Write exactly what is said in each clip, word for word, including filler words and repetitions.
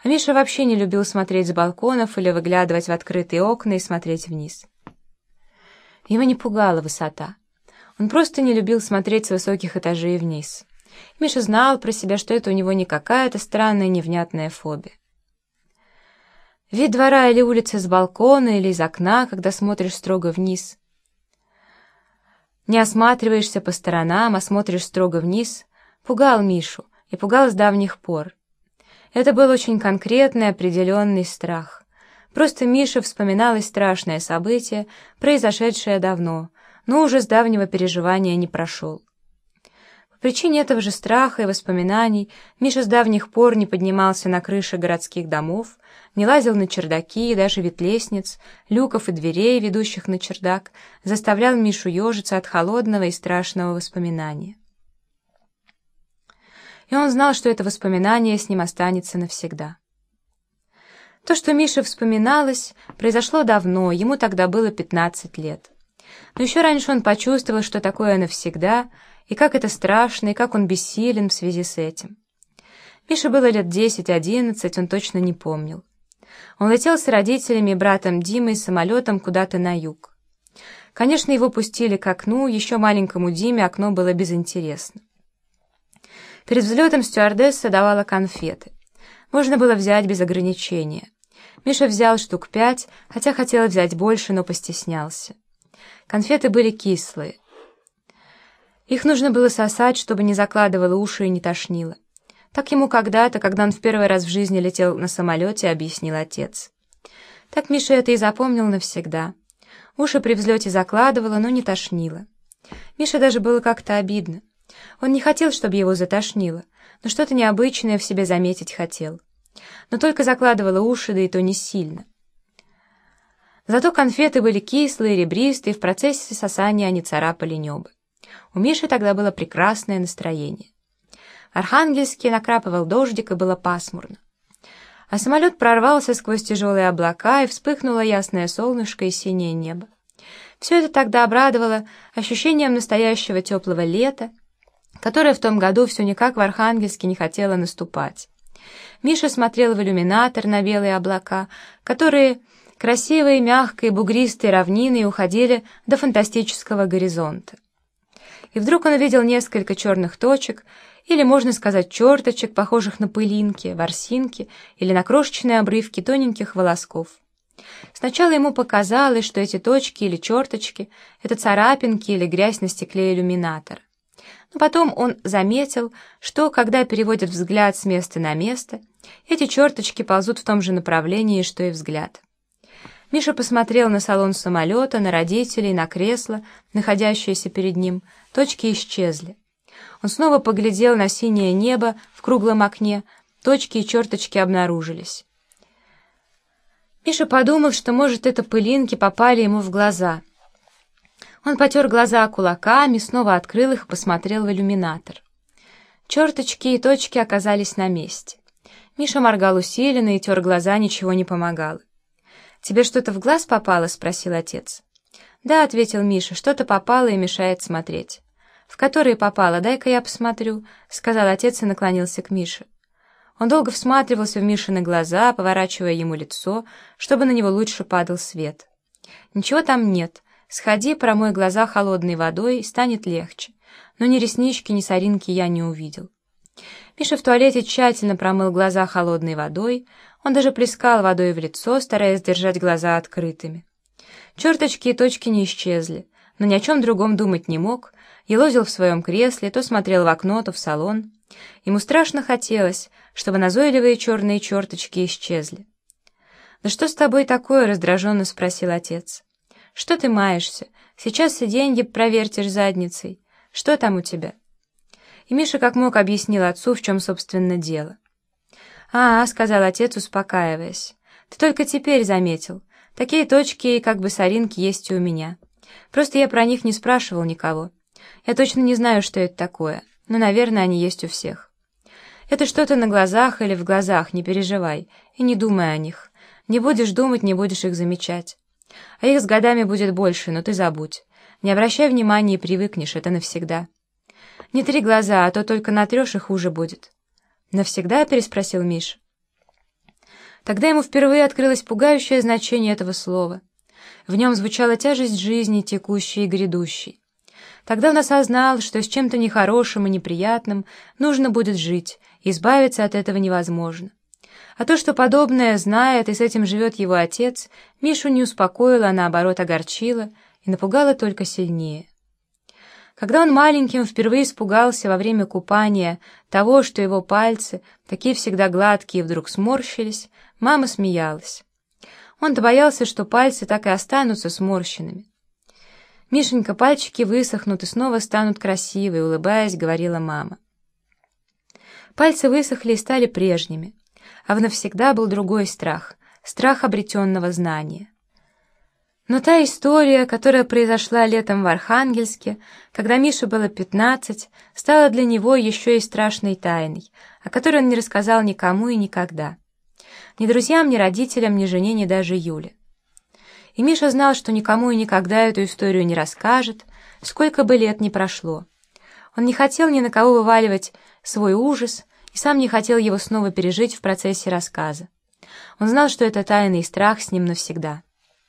А Миша вообще не любил смотреть с балконов или выглядывать в открытые окна и смотреть вниз. Его не пугала высота. Он просто не любил смотреть с высоких этажей вниз. Миша знал про себя, что это у него не какая-то странная невнятная фобия. Вид двора или улицы с балкона или из окна, когда смотришь строго вниз. Не осматриваешься по сторонам, а смотришь строго вниз, пугал Мишу и пугал с давних пор. Это был очень конкретный, определенный страх. Просто Мише вспоминалось страшное событие, произошедшее давно, но уже с давнего переживания не прошел. По причине этого же страха и воспоминаний Миша с давних пор не поднимался на крыши городских домов, не лазил на чердаки и даже вид лестниц, люков и дверей, ведущих на чердак, заставлял Мишу ежиться от холодного и страшного воспоминания. И он знал, что это воспоминание с ним останется навсегда. То, что Мише вспоминалось, произошло давно, ему тогда было пятнадцать лет. Но еще раньше он почувствовал, что такое навсегда, и как это страшно, и как он бессилен в связи с этим. Мише было лет десять-одиннадцать, он точно не помнил. Он летел с родителями и братом Димой самолетом куда-то на юг. Конечно, его пустили к окну, еще маленькому Диме окно было безинтересно. Перед взлетом стюардесса давала конфеты. Можно было взять без ограничения. Миша взял штук пять, хотя хотел взять больше, но постеснялся. Конфеты были кислые. Их нужно было сосать, чтобы не закладывало уши и не тошнило. Так ему когда-то, когда он в первый раз в жизни летел на самолете, объяснил отец. Так Миша это и запомнил навсегда. Уши при взлете закладывало, но не тошнило. Мише даже было как-то обидно. Он не хотел, чтобы его затошнило, но что-то необычное в себе заметить хотел. Но только закладывало уши, да и то не сильно. Зато конфеты были кислые, ребристые, в процессе сосания они царапали небо. У Миши тогда было прекрасное настроение. В Архангельске накрапывал дождик, и было пасмурно. А самолет прорвался сквозь тяжелые облака, и вспыхнуло ясное солнышко и синее небо. Все это тогда обрадовало ощущением настоящего теплого лета, которое в том году все никак в Архангельске не хотело наступать. Миша смотрел в иллюминатор на белые облака, которые красивые, мягкие, бугристые равнины уходили до фантастического горизонта. И вдруг он увидел несколько черных точек, или, можно сказать, черточек, похожих на пылинки, ворсинки или на крошечные обрывки тоненьких волосков. Сначала ему показалось, что эти точки или черточки — это царапинки или грязь на стекле иллюминатора. Но потом он заметил, что, когда переводят взгляд с места на место, эти черточки ползут в том же направлении, что и взгляд. Миша посмотрел на салон самолета, на родителей, на кресло, находящееся перед ним. Точки исчезли. Он снова поглядел на синее небо в круглом окне, точки и черточки обнаружились. Миша подумал, что, может, это пылинки попали ему в глаза. Он потер глаза кулаками, снова открыл их и посмотрел в иллюминатор. Черточки и точки оказались на месте. Миша моргал усиленно и тер глаза, ничего не помогало. «Тебе что-то в глаз попало?» — спросил отец. «Да», — ответил Миша, — «что-то попало и мешает смотреть». «В которые попало? Дай-ка я посмотрю», — сказал отец и наклонился к Мише. Он долго всматривался в Мишины глаза, поворачивая ему лицо, чтобы на него лучше падал свет. «Ничего там нет. Сходи, промой глаза холодной водой, и станет легче. Но ни реснички, ни соринки я не увидел». Миша в туалете тщательно промыл глаза холодной водой, он даже плескал водой в лицо, стараясь держать глаза открытыми. Черточки и точки не исчезли, но ни о чем другом думать не мог, елозил в своем кресле, то смотрел в окно, то в салон. Ему страшно хотелось, чтобы назойливые черные черточки исчезли. «Да что с тобой такое?» — раздраженно спросил отец. «Что ты маешься? Сейчас и деньги провертишь задницей. Что там у тебя?» И Миша как мог объяснил отцу, в чем, собственно, дело. «А, — сказал отец, успокаиваясь, — ты только теперь заметил. Такие точки, как бы соринки, есть и у меня. Просто я про них не спрашивал никого. Я точно не знаю, что это такое, но, наверное, они есть у всех. Это что-то на глазах или в глазах, не переживай, и не думай о них. Не будешь думать, не будешь их замечать. А их с годами будет больше, но ты забудь. Не обращай внимания и привыкнешь, это навсегда. Не три глаза, а то только натрешь, и хуже будет». «Навсегда?» — переспросил Миша. Тогда ему впервые открылось пугающее значение этого слова. В нем звучала тяжесть жизни, текущей и грядущей. Тогда он осознал, что с чем-то нехорошим и неприятным нужно будет жить, и избавиться от этого невозможно. А то, что подобное знает и с этим живет его отец, Мишу не успокоило, а наоборот огорчило и напугало только сильнее. Когда он маленьким впервые испугался во время купания того, что его пальцы, такие всегда гладкие, вдруг сморщились, мама смеялась. Он-то боялся, что пальцы так и останутся сморщенными. «Мишенька, пальчики высохнут и снова станут красивые», — улыбаясь, говорила мама. Пальцы высохли и стали прежними, а навсегда был другой страх — страх обретенного знания. Но та история, которая произошла летом в Архангельске, когда Мише было пятнадцать, стала для него еще и страшной тайной, о которой он не рассказал никому и никогда. Ни друзьям, ни родителям, ни жене, ни даже Юле. И Миша знал, что никому и никогда эту историю не расскажет, сколько бы лет ни прошло. Он не хотел ни на кого вываливать свой ужас и сам не хотел его снова пережить в процессе рассказа. Он знал, что это тайный страх с ним навсегда.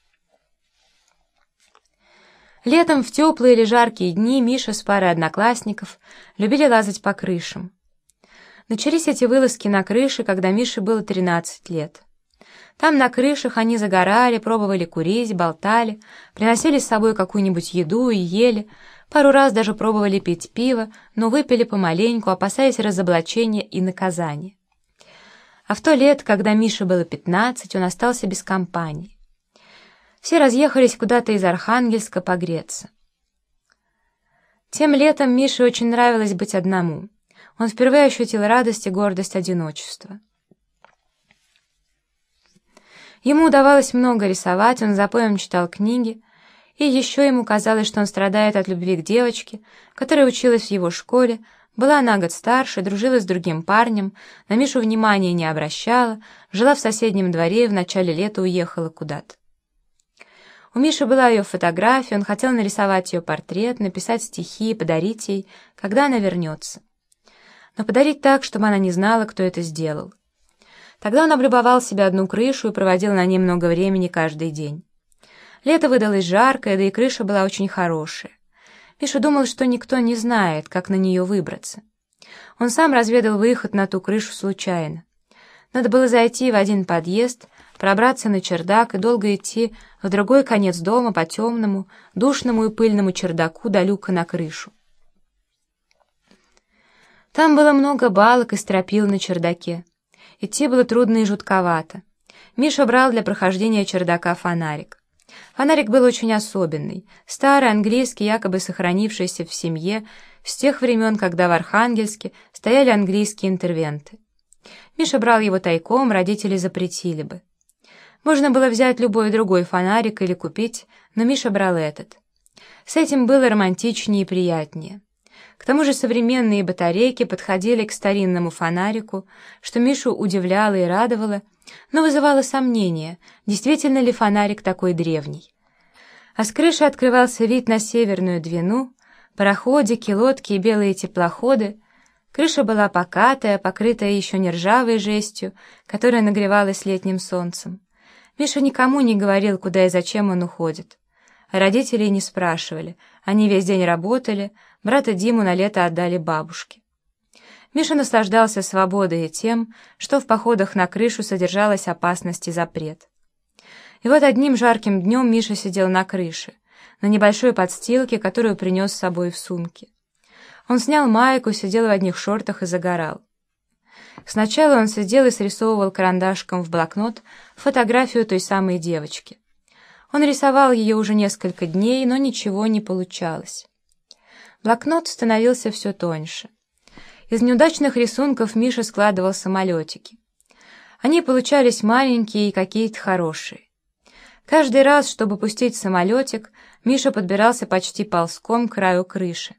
Летом в теплые или жаркие дни Миша с парой одноклассников любили лазать по крышам. Начались эти вылазки на крыше, когда Мише было тринадцать лет. Там на крышах они загорали, пробовали курить, болтали, приносили с собой какую-нибудь еду и ели, пару раз даже пробовали пить пиво, но выпили помаленьку, опасаясь разоблачения и наказания. А в то лето, когда Мише было пятнадцать, он остался без компании. Все разъехались куда-то из Архангельска погреться. Тем летом Мише очень нравилось быть одному. Он впервые ощутил радость и гордость одиночества. Ему удавалось много рисовать, он запоем читал книги, и еще ему казалось, что он страдает от любви к девочке, которая училась в его школе, была на год старше, дружила с другим парнем, на Мишу внимания не обращала, жила в соседнем дворе и в начале лета уехала куда-то. У Миши была ее фотография, он хотел нарисовать ее портрет, написать стихи и подарить ей, когда она вернется. Но подарить так, чтобы она не знала, кто это сделал. Тогда он облюбовал себе одну крышу и проводил на ней много времени каждый день. Лето выдалось жаркое, да и крыша была очень хорошая. Миша думал, что никто не знает, как на нее выбраться. Он сам разведал выход на ту крышу случайно. Надо было зайти в один подъезд, пробраться на чердак и долго идти в другой конец дома по темному, душному и пыльному чердаку до люка на крышу. Там было много балок и стропил на чердаке. Идти было трудно и жутковато. Миша брал для прохождения чердака фонарик. Фонарик был очень особенный, старый, английский, якобы сохранившийся в семье с тех времен, когда в Архангельске стояли английские интервенты. Миша брал его тайком, родители запретили бы. Можно было взять любой другой фонарик или купить, но Миша брал этот. С этим было романтичнее и приятнее. К тому же современные батарейки подходили к старинному фонарику, что Мишу удивляло и радовало, но вызывало сомнения, действительно ли фонарик такой древний. А с крыши открывался вид на Северную Двину, пароходики, лодки и белые теплоходы. Крыша была покатая, покрытая еще не ржавой жестью, которая нагревалась летним солнцем. Миша никому не говорил, куда и зачем он уходит. А родителей не спрашивали, они весь день работали, брата Диму на лето отдали бабушке. Миша наслаждался свободой и тем, что в походах на крышу содержалась опасность и запрет. И вот одним жарким днем Миша сидел на крыше, на небольшой подстилке, которую принес с собой в сумке. Он снял майку, сидел в одних шортах и загорал. Сначала он сидел и срисовывал карандашком в блокнот фотографию той самой девочки. Он рисовал ее уже несколько дней, но ничего не получалось. Блокнот становился все тоньше. Из неудачных рисунков Миша складывал самолетики. Они получались маленькие и какие-то хорошие. Каждый раз, чтобы пустить самолетик, Миша подбирался почти ползком к краю крыши,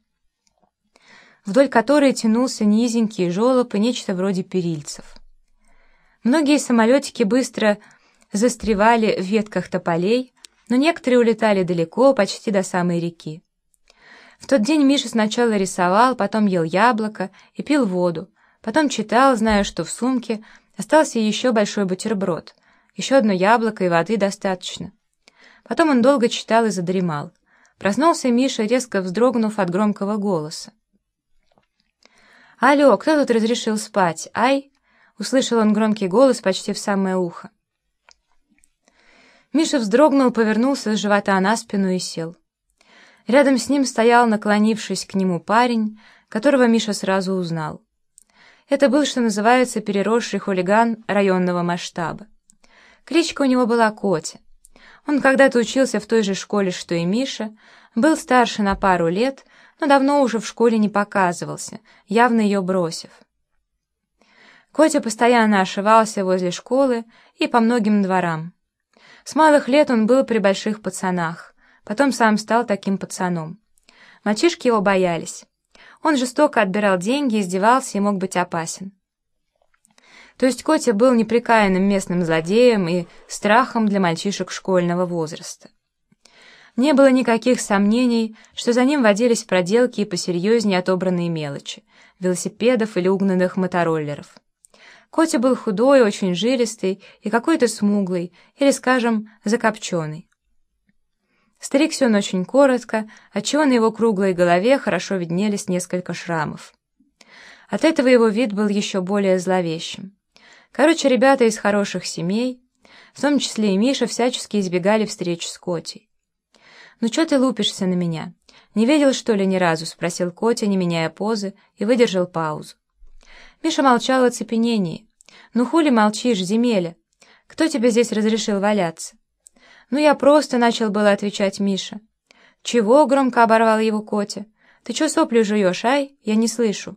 вдоль которой тянулся низенький желоб и нечто вроде перильцев. Многие самолетики быстро застревали в ветках тополей, но некоторые улетали далеко, почти до самой реки. В тот день Миша сначала рисовал, потом ел яблоко и пил воду, потом читал, зная, что в сумке Остался еще большой бутерброд, еще одно яблоко и воды достаточно. Потом он долго читал и задремал. Проснулся Миша, резко вздрогнув от громкого голоса. «Алло, кто тут разрешил спать? Ай!» — услышал он громкий голос почти в самое ухо. Миша вздрогнул, повернулся с живота на спину и сел. Рядом с ним стоял, наклонившись к нему, парень, которого Миша сразу узнал. Это был, что называется, переросший хулиган районного масштаба. Кличка у него была Котя. Он когда-то учился в той же школе, что и Миша, был старше на пару лет, но давно уже в школе не показывался, явно ее бросив. Котя постоянно ошивался возле школы и по многим дворам. С малых лет он был при больших пацанах, потом сам стал таким пацаном. Мальчишки его боялись. Он жестоко отбирал деньги, издевался и мог быть опасен. То есть Котя был непрекаянным местным злодеем и страхом для мальчишек школьного возраста. Не было никаких сомнений, что за ним водились проделки и посерьезнее отобранные мелочи — велосипедов или угнанных мотороллеров. Котя был худой, очень жилистый и какой-то смуглый, или, скажем, закопченый. Стригся он очень коротко, отчего на его круглой голове хорошо виднелись несколько шрамов. От этого его вид был еще более зловещим. Короче, ребята из хороших семей, в том числе и Миша, всячески избегали встреч с Котей. «Ну что ты лупишься на меня? Не видел, что ли, ни разу?» — спросил Котя, не меняя позы, и выдержал паузу. Миша молчал в оцепенении. «Ну хули молчишь, земеля? Кто тебе здесь разрешил валяться?» «Ну я просто», — начал было отвечать Миша. «Чего?» — громко оборвал его Котя. «Ты чё сопли жуешь, ай? Я не слышу».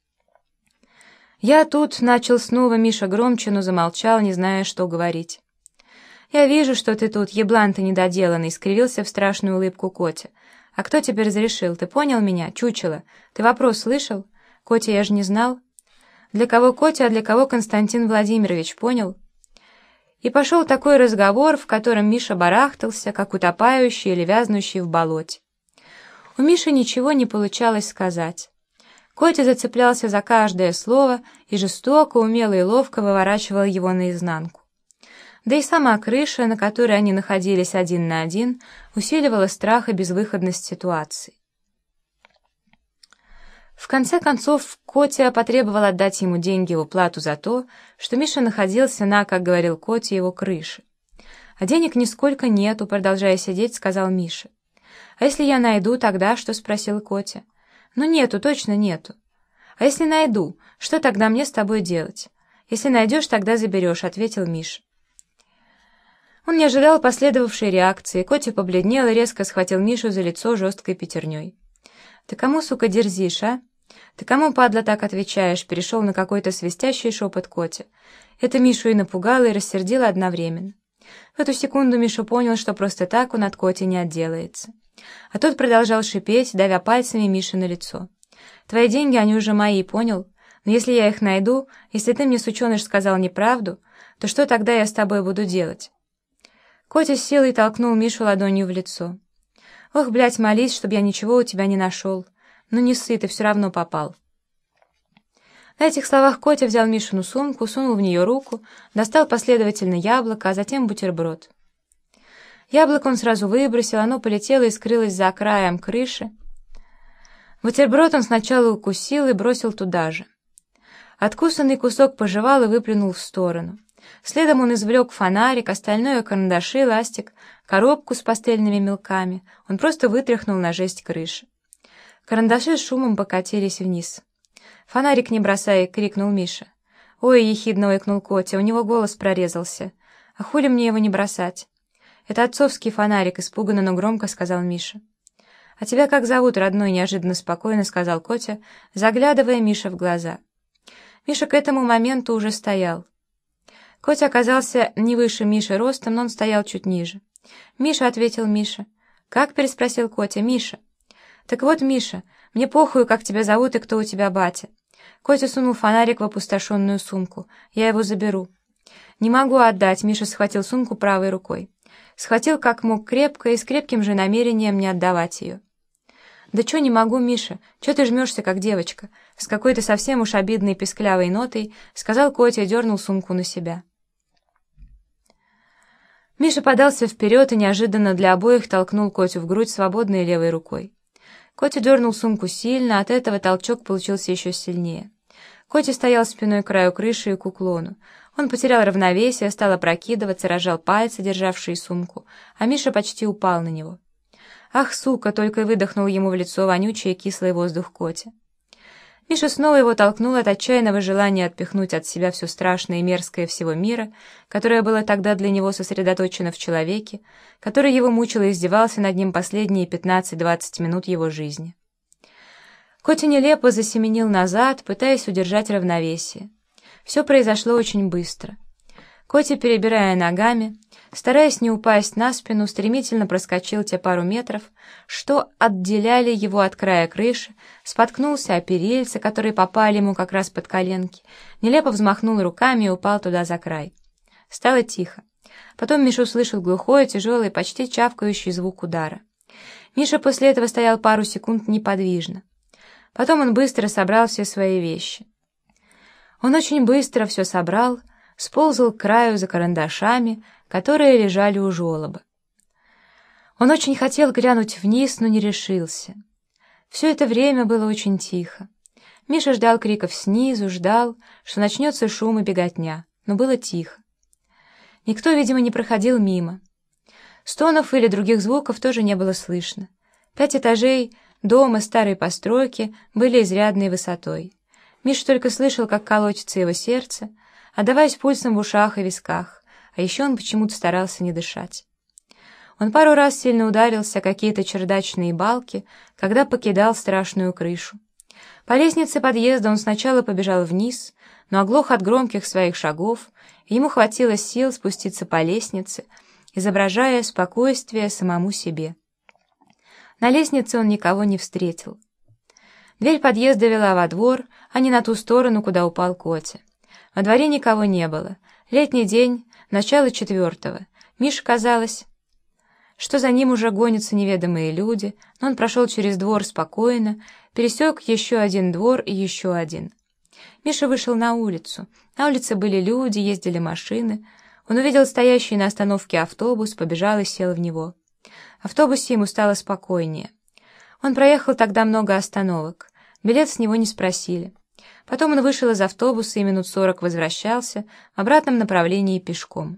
«Я тут», — начал снова Миша громче, но замолчал, не зная, что говорить. «Я вижу, что ты тут, еблан ты недоделанный», — скривился в страшную улыбку Котя. «А кто тебе разрешил? Ты понял меня, чучело? Ты вопрос слышал? Котя, я же не знал». «Для кого Котя, а для кого Константин Владимирович, понял?» И пошел такой разговор, в котором Миша барахтался, как утопающий или вязнущий в болоте. У Миши ничего не получалось сказать. Котя зацеплялся за каждое слово и жестоко, умело и ловко выворачивал его наизнанку. Да и сама крыша, на которой они находились один на один, усиливала страх и безвыходность ситуации. В конце концов, Котя потребовал отдать ему деньги в уплату за то, что Миша находился на, как говорил Котя, его крыше. «А денег нисколько нету», — продолжая сидеть, сказал Миша. «А если я найду, тогда что?» — спросил Котя. «Ну нету, точно нету». «А если найду, что тогда мне с тобой делать?» «Если найдешь, тогда заберешь», — ответил Миша. Он не ожидал последовавшей реакции. Котя побледнел и резко схватил Мишу за лицо жесткой пятерней. «Ты кому, сука, дерзишь, а? Ты кому, падла, так отвечаешь?» — перешел на какой-то свистящий шепот Котя. Это Мишу и напугало, и рассердило одновременно. В эту секунду Миша понял, что просто так он от Коти не отделается. А тот продолжал шипеть, давя пальцами Миши на лицо. «Твои деньги, они уже мои, понял? Но если я их найду, если ты мне, сученыш, сказал неправду, то что тогда я с тобой буду делать?» Котя с силой толкнул Мишу ладонью в лицо. «Ох, блядь, молись, чтоб я ничего у тебя не нашел. Ну не ссы, ты все равно попал». На этих словах Котя взял Мишину сумку, сунул в нее руку, достал последовательно яблоко, а затем бутерброд. Яблоко он сразу выбросил, оно полетело и скрылось за краем крыши. Бутерброд он сначала укусил и бросил туда же. Откусанный кусок пожевал и выплюнул в сторону. Следом он извлек фонарик, остальное — карандаши, ластик, коробку с пастельными мелками. Он просто вытряхнул на жесть крыши. Карандаши с шумом покатились вниз. «Фонарик не бросай!» — крикнул Миша. «Ой!» — ехидно ойкнул Котя, у него голос прорезался. «А хули мне его не бросать?» «Это отцовский фонарик», — испуганно, но громко сказал Миша. «А тебя как зовут, родной?» — неожиданно спокойно сказал Котя, заглядывая Мише в глаза. Миша к этому моменту уже стоял. Котя оказался не выше Миши ростом, но он стоял чуть ниже. «Миша», — ответил Миша. «Как?» — переспросил Котя. «Миша». «Так вот, Миша, мне похуй, как тебя зовут и кто у тебя батя». Котя сунул фонарик в опустошенную сумку. «Я его заберу». «Не могу отдать», — Миша схватил сумку правой рукой. Схватил как мог крепко и с крепким же намерением не отдавать ее. «Да чё не могу, Миша? Чё ты жмешься, как девочка?» С какой-то совсем уж обидной писклявой нотой сказал Котя и дернул сумку на себя. Миша подался вперед и неожиданно для обоих толкнул Котю в грудь свободной левой рукой. Котя дернул сумку сильно, от этого толчок получился еще сильнее. Котя стоял спиной к краю крыши и к уклону. Он потерял равновесие, стал опрокидываться, разжал пальцы, державшие сумку, а Миша почти упал на него. «Ах, сука!» — только и выдохнул ему в лицо вонючий и кислый воздух Котя. Миша снова его толкнул от отчаянного желания отпихнуть от себя все страшное и мерзкое всего мира, которое было тогда для него сосредоточено в человеке, который его мучил и издевался над ним последние пятнадцать-двадцать минут его жизни. Котя нелепо засеменил назад, пытаясь удержать равновесие. Все произошло очень быстро. Котя, перебирая ногами, стараясь не упасть на спину, стремительно проскочил те пару метров, что отделяли его от края крыши, споткнулся о перильца, которые попали ему как раз под коленки, нелепо взмахнул руками и упал туда за край. Стало тихо. Потом Миша услышал глухой, тяжелый, почти чавкающий звук удара. Миша после этого стоял пару секунд неподвижно. Потом он быстро собрал все свои вещи. Он очень быстро все собрал, сползал к краю за карандашами, которые лежали у желоба. Он очень хотел глянуть вниз, но не решился. Все это время было очень тихо. Миша ждал криков снизу, ждал, что начнется шум и беготня, но было тихо. Никто, видимо, не проходил мимо. Стонов или других звуков тоже не было слышно. Пять этажей дома старой постройки были изрядной высотой. Миша только слышал, как колотится его сердце, отдаваясь пульсом в ушах и висках, а еще он почему-то старался не дышать. Он пару раз сильно ударился о какие-то чердачные балки, когда покидал страшную крышу. По лестнице подъезда он сначала побежал вниз, но оглох от громких своих шагов, и ему хватило сил спуститься по лестнице, изображая спокойствие самому себе. На лестнице он никого не встретил. Дверь подъезда вела во двор, а не на ту сторону, куда упал Котя. Во дворе никого не было. Летний день, начало четвертого. Мише казалось, что за ним уже гонятся неведомые люди, но он прошел через двор спокойно, пересек еще один двор и еще один. Миша вышел на улицу. На улице были люди, ездили машины. Он увидел стоящий на остановке автобус, побежал и сел в него. В автобусе ему стало спокойнее. Он проехал тогда много остановок. Билет с него не спросили. Потом он вышел из автобуса и минут сорок возвращался в обратном направлении пешком.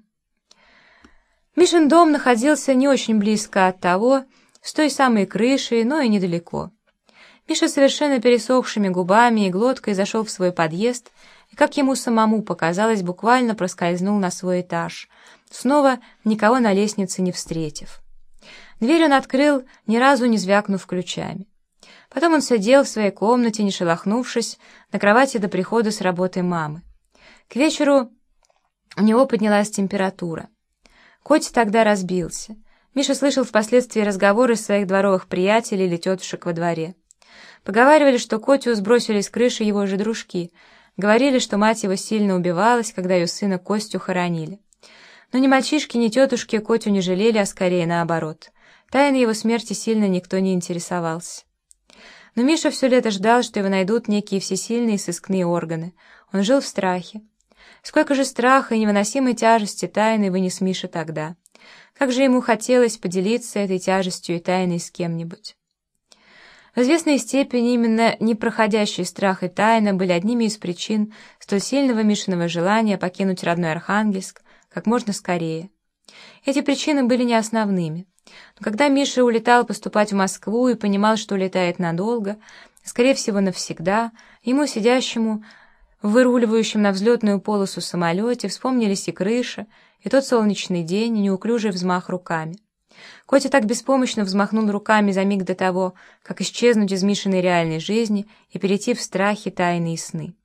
Мишин дом находился не очень близко от того, с той самой крышей, но и недалеко. Миша совершенно пересохшими губами и глоткой зашел в свой подъезд и, как ему самому показалось, буквально проскользнул на свой этаж, снова никого на лестнице не встретив. Дверь он открыл, ни разу не звякнув ключами. Потом он сидел в своей комнате, не шелохнувшись, на кровати до прихода с работы мамы. К вечеру у него поднялась температура. Котя тогда разбился. Миша слышал впоследствии разговоры своих дворовых приятелей или тетушек во дворе. Поговаривали, что Котю сбросили с крыши его же дружки. Говорили, что мать его сильно убивалась, когда ее сына Костю хоронили. Но ни мальчишки, ни тетушки Котю не жалели, а скорее наоборот. Тайной его смерти сильно никто не интересовался. Но Миша все лето ждал, что его найдут некие всесильные сыскные органы. Он жил в страхе. Сколько же страха и невыносимой тяжести тайны вынес Миша тогда. Как же ему хотелось поделиться этой тяжестью и тайной с кем-нибудь. В известной степени именно непроходящий страх и тайна были одними из причин столь сильного Мишиного желания покинуть родной Архангельск как можно скорее. Эти причины были не основными. Но когда Миша улетал поступать в Москву и понимал, что улетает надолго, скорее всего навсегда, ему, сидящему в выруливающем на взлетную полосу самолете, вспомнились и крыша, и тот солнечный день, и неуклюжий взмах руками. Котя так беспомощно взмахнул руками за миг до того, как исчезнуть из Мишиной реальной жизни и перейти в страхи, тайны и сны.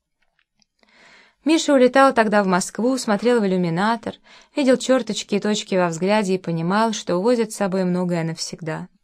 Миша улетал тогда в Москву, смотрел в иллюминатор, видел черточки и точки во взгляде и понимал, что увозит с собой многое навсегда.